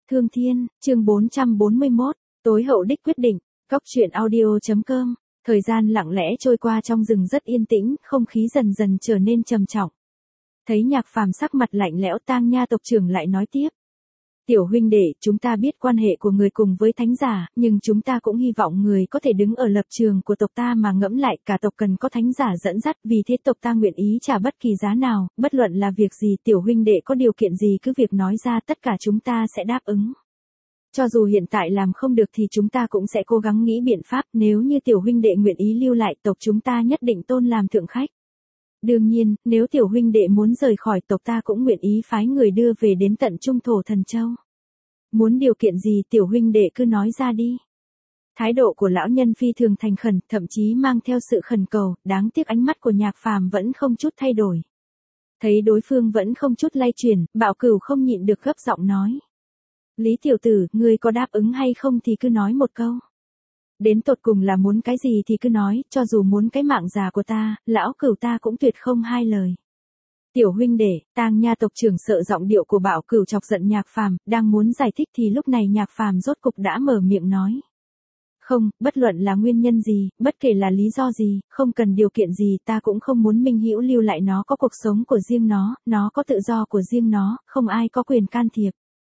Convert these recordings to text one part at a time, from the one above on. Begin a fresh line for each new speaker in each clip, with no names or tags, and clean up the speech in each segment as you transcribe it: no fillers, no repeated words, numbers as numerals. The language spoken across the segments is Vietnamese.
Thương Thiên, chương 441, tối hậu đích quyết định, Cóc truyện audio.com, thời gian lặng lẽ trôi qua trong rừng rất yên tĩnh, không khí dần dần trở nên trầm trọng. Thấy Nhạc Phàm sắc mặt lạnh lẽo, Tang Nha tộc trưởng lại nói tiếp. Tiểu huynh đệ, chúng ta biết quan hệ của người cùng với thánh giả, nhưng chúng ta cũng hy vọng người có thể đứng ở lập trường của tộc ta mà ngẫm lại, cả tộc cần có thánh giả dẫn dắt, vì thế tộc ta nguyện ý trả bất kỳ giá nào, bất luận là việc gì, tiểu huynh đệ có điều kiện gì cứ việc nói ra, tất cả chúng ta sẽ đáp ứng. Cho dù hiện tại làm không được thì chúng ta cũng sẽ cố gắng nghĩ biện pháp, nếu như tiểu huynh đệ nguyện ý lưu lại, tộc chúng ta nhất định tôn làm thượng khách. Đương nhiên, nếu tiểu huynh đệ muốn rời khỏi tộc ta cũng nguyện ý phái người đưa về đến tận Trung Thổ Thần Châu. Muốn điều kiện gì tiểu huynh đệ cứ nói ra đi. Thái độ của lão nhân phi thường thành khẩn, thậm chí mang theo sự khẩn cầu, đáng tiếc ánh mắt của Nhạc Phàm vẫn không chút thay đổi. Thấy đối phương vẫn không chút lay chuyển, Bạo Cửu không nhịn được gấp giọng nói. Lý tiểu tử, ngươi có đáp ứng hay không thì cứ nói một câu. Đến tột cùng là muốn cái gì thì cứ nói, cho dù muốn cái mạng già của ta, lão Cửu ta cũng tuyệt không hai lời. Tiểu huynh đệ, Tang Nha tộc trưởng sợ giọng điệu của Bạo Cửu chọc giận Nhạc Phàm, đang muốn giải thích thì lúc này Nhạc Phàm rốt cục đã mở miệng nói. Không, bất luận là nguyên nhân gì, bất kể là lý do gì, không cần điều kiện gì, ta cũng không muốn Minh Hữu lưu lại, nó có cuộc sống của riêng nó có tự do của riêng nó, không ai có quyền can thiệp.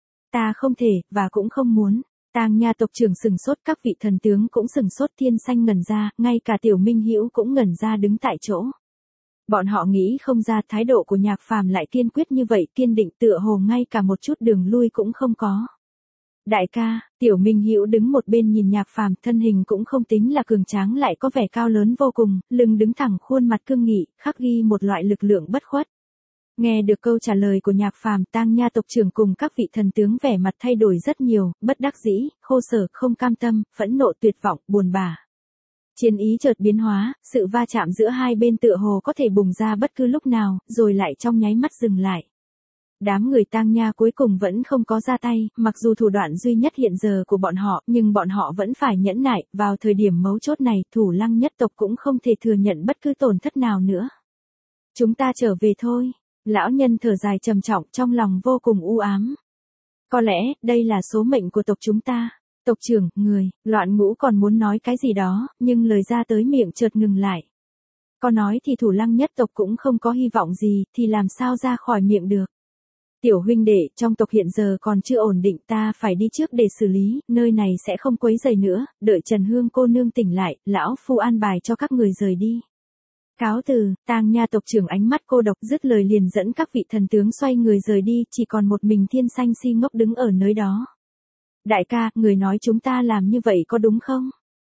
Ta không thể, và cũng không muốn. Tang Nha tộc trưởng sừng sốt, các vị thần tướng cũng sừng sốt, Thiên Xanh ngẩn ra, ngay cả Tiểu Minh Hữu cũng ngẩn ra đứng tại chỗ. Bọn họ nghĩ không ra thái độ của Nhạc Phàm lại kiên quyết như vậy, kiên định tựa hồ ngay cả một chút đường lui cũng không có. Đại ca, Tiểu Minh Hữu đứng một bên nhìn Nhạc Phàm, thân hình cũng không tính là cường tráng, lại có vẻ cao lớn vô cùng, lưng đứng thẳng, khuôn mặt cương nghị, khắc ghi một loại lực lượng bất khuất. Nghe được câu trả lời của Nhạc Phàm, Tang Nha tộc trưởng cùng các vị thần tướng vẻ mặt thay đổi rất nhiều, bất đắc dĩ, khô sở, không cam tâm, phẫn nộ, tuyệt vọng, buồn bã. Chiến ý chợt biến hóa, sự va chạm giữa hai bên tựa hồ có thể bùng ra bất cứ lúc nào, rồi lại trong nháy mắt dừng lại. Đám người Tang Nha cuối cùng vẫn không có ra tay, mặc dù thủ đoạn duy nhất hiện giờ của bọn họ, nhưng bọn họ vẫn phải nhẫn nại, vào thời điểm mấu chốt này, Thủ Lăng nhất tộc cũng không thể thừa nhận bất cứ tổn thất nào nữa. Chúng ta trở về thôi. Lão nhân thở dài trầm trọng, trong lòng vô cùng u ám. Có lẽ, đây là số mệnh của tộc chúng ta. Tộc trưởng, người, Loạn Ngũ còn muốn nói cái gì đó, nhưng lời ra tới miệng chợt ngừng lại. Có nói thì Thủ Lăng nhất tộc cũng không có hy vọng gì, thì làm sao ra khỏi miệng được. Tiểu huynh đệ, trong tộc hiện giờ còn chưa ổn định, ta phải đi trước để xử lý, nơi này sẽ không quấy rầy nữa, đợi Trần Hương cô nương tỉnh lại, lão phu an bài cho các người rời đi. Cáo từ, Tang Nha tộc trưởng ánh mắt cô độc, dứt lời liền dẫn các vị thần tướng xoay người rời đi, chỉ còn một mình Thiên Xanh si ngốc đứng ở nơi đó. Đại ca, người nói chúng ta làm như vậy có đúng không?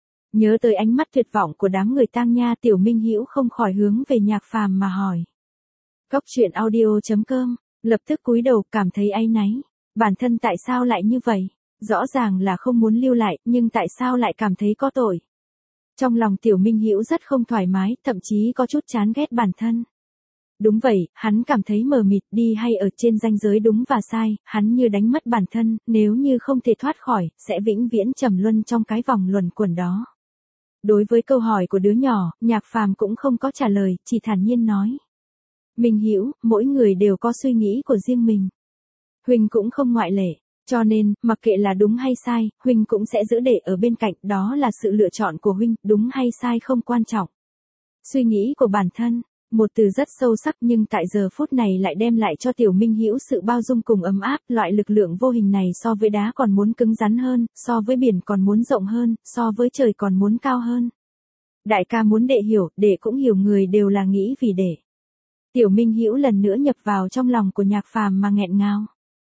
Nhớ tới ánh mắt tuyệt vọng của đám người Tang Nha, Tiểu Minh Hữu không khỏi hướng về Nhạc Phàm mà hỏi. Cóc truyện audio.com, lập tức cúi đầu, cảm thấy áy náy. Bản thân tại sao lại như vậy? Rõ ràng là không muốn lưu lại, nhưng tại sao lại cảm thấy có tội? Trong lòng Tiểu Minh Hữu rất không thoải mái, thậm chí có chút chán ghét bản thân. Đúng vậy, hắn cảm thấy mờ mịt, đi hay ở trên ranh giới đúng và sai, hắn như đánh mất bản thân, nếu như không thể thoát khỏi, sẽ vĩnh viễn trầm luân trong cái vòng luẩn quẩn đó. Đối với câu hỏi của đứa nhỏ, Nhạc Phàm cũng không có trả lời, chỉ thản nhiên nói. Minh Hữu, mỗi người đều có suy nghĩ của riêng mình. Huynh cũng không ngoại lệ. Cho nên, mặc kệ là đúng hay sai, huynh cũng sẽ giữ để ở bên cạnh, đó là sự lựa chọn của huynh, đúng hay sai không quan trọng. Suy nghĩ của bản thân, một từ rất sâu sắc nhưng tại giờ phút này lại đem lại cho Tiểu Minh Hữu sự bao dung cùng ấm áp, loại lực lượng vô hình này so với đá còn muốn cứng rắn hơn, so với biển còn muốn rộng hơn, so với trời còn muốn cao hơn. Đại ca muốn đệ hiểu, đệ cũng hiểu, người đều là nghĩ vì đệ. Tiểu Minh Hữu lần nữa nhập vào trong lòng của Nhạc Phàm mà nghẹn ngào.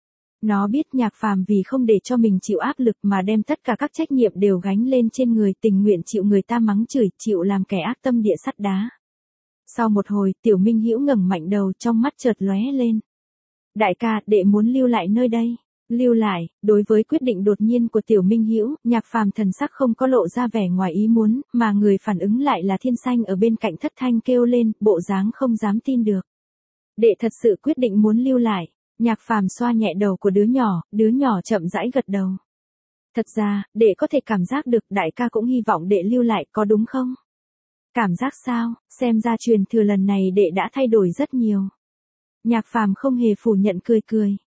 Nó biết Nhạc Phàm vì không để cho mình chịu áp lực mà đem tất cả các trách nhiệm đều gánh lên trên người, tình nguyện chịu người ta mắng chửi, chịu làm kẻ ác tâm địa sắt đá. Sau một hồi, Tiểu Minh Hữu ngẩng mạnh đầu, trong mắt chợt lóe lên. Đại ca, đệ muốn lưu lại nơi đây. Lưu lại, đối với quyết định đột nhiên của Tiểu Minh Hữu, Nhạc Phàm thần sắc không có lộ ra vẻ ngoài ý muốn, mà người phản ứng lại là Thiên Xanh ở bên cạnh thất thanh kêu lên, bộ dáng không dám tin được. Đệ thật sự quyết định muốn lưu lại. Nhạc Phàm xoa nhẹ đầu của đứa nhỏ chậm rãi gật đầu. Thật ra, đệ có thể cảm giác được đại ca cũng hy vọng đệ lưu lại, có đúng không? Cảm giác sao? Xem ra truyền thừa lần này đệ đã thay đổi rất nhiều. Nhạc Phàm không hề phủ nhận, cười cười.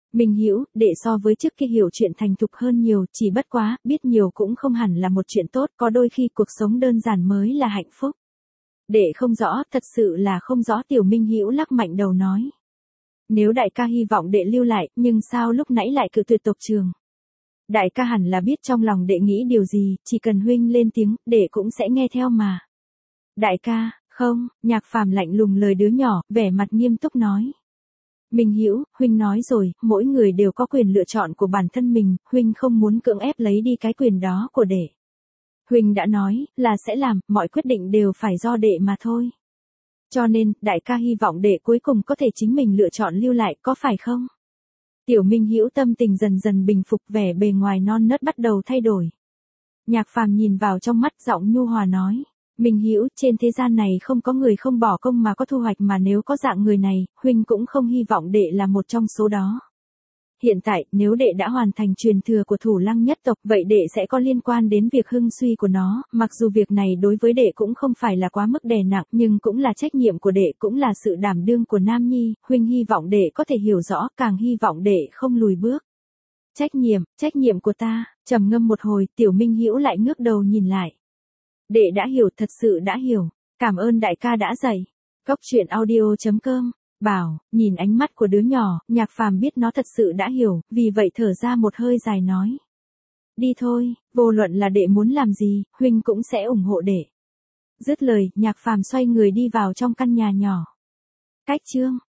Minh Hữu, đệ so với trước kia hiểu chuyện thành thục hơn nhiều, chỉ bất quá, biết nhiều cũng không hẳn là một chuyện tốt, có đôi khi cuộc sống đơn giản mới là hạnh phúc. Đệ không rõ, thật sự là không rõ. Tiểu Minh Hữu lắc mạnh đầu nói. Nếu đại ca hy vọng đệ lưu lại, nhưng sao lúc nãy lại cự tuyệt tộc trường? Đại ca hẳn là biết trong lòng đệ nghĩ điều gì, chỉ cần huynh lên tiếng, đệ cũng sẽ nghe theo mà. Đại ca, không, Nhạc Phàm lạnh lùng lời đứa nhỏ, vẻ mặt nghiêm túc nói. Minh Hữu, huynh nói rồi, mỗi người đều có quyền lựa chọn của bản thân mình, huynh không muốn cưỡng ép lấy đi cái quyền đó của đệ. Huynh đã nói, là sẽ làm, mọi quyết định đều phải do đệ mà thôi. Cho nên, đại ca hy vọng đệ cuối cùng có thể chính mình lựa chọn lưu lại, có phải không? Tiểu Minh Hữu tâm tình dần dần bình phục, vẻ bề ngoài non nớt bắt đầu thay đổi. Nhạc Phàm nhìn vào trong mắt, giọng nhu hòa nói. Minh Hữu, trên thế gian này không có người không bỏ công mà có thu hoạch, mà nếu có dạng người này, huynh cũng không hy vọng đệ là một trong số đó. Hiện tại, nếu đệ đã hoàn thành truyền thừa của Thủ Lăng nhất tộc, vậy đệ sẽ có liên quan đến việc hưng suy của nó, mặc dù việc này đối với đệ cũng không phải là quá mức đè nặng, nhưng cũng là trách nhiệm của đệ, cũng là sự đảm đương của Nam Nhi, huynh hy vọng đệ có thể hiểu rõ, càng hy vọng đệ không lùi bước. Trách nhiệm của ta. Trầm ngâm một hồi, Tiểu Minh Hữu lại ngước đầu nhìn lại. Đệ đã hiểu, thật sự đã hiểu. Cảm ơn đại ca đã dạy. Cốc truyện audio.com. Bảo, nhìn ánh mắt của đứa nhỏ, Nhạc Phàm biết nó thật sự đã hiểu, vì vậy thở ra một hơi dài nói. Đi thôi, vô luận là đệ muốn làm gì, huynh cũng sẽ ủng hộ đệ. Dứt lời, Nhạc Phàm xoay người đi vào trong căn nhà nhỏ. Cách chương